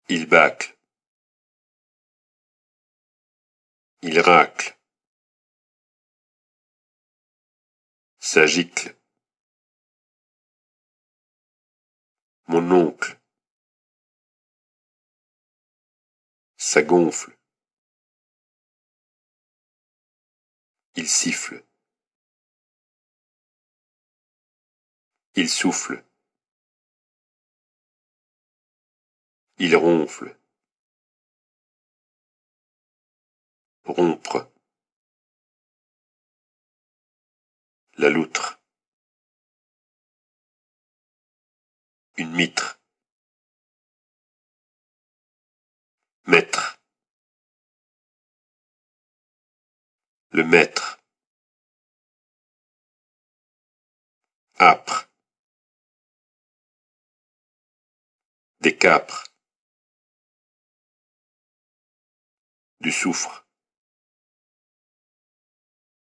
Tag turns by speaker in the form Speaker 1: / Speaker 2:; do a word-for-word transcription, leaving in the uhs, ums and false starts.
Speaker 1: Il bâcle. Il racle. Ça gicle. Mon oncle. Ça gonfle. Il siffle. Il souffle. Il ronfle. Rompre. La loutre. Une mitre. Maître. Le maître. Âpre. Des câpres. Du soufre.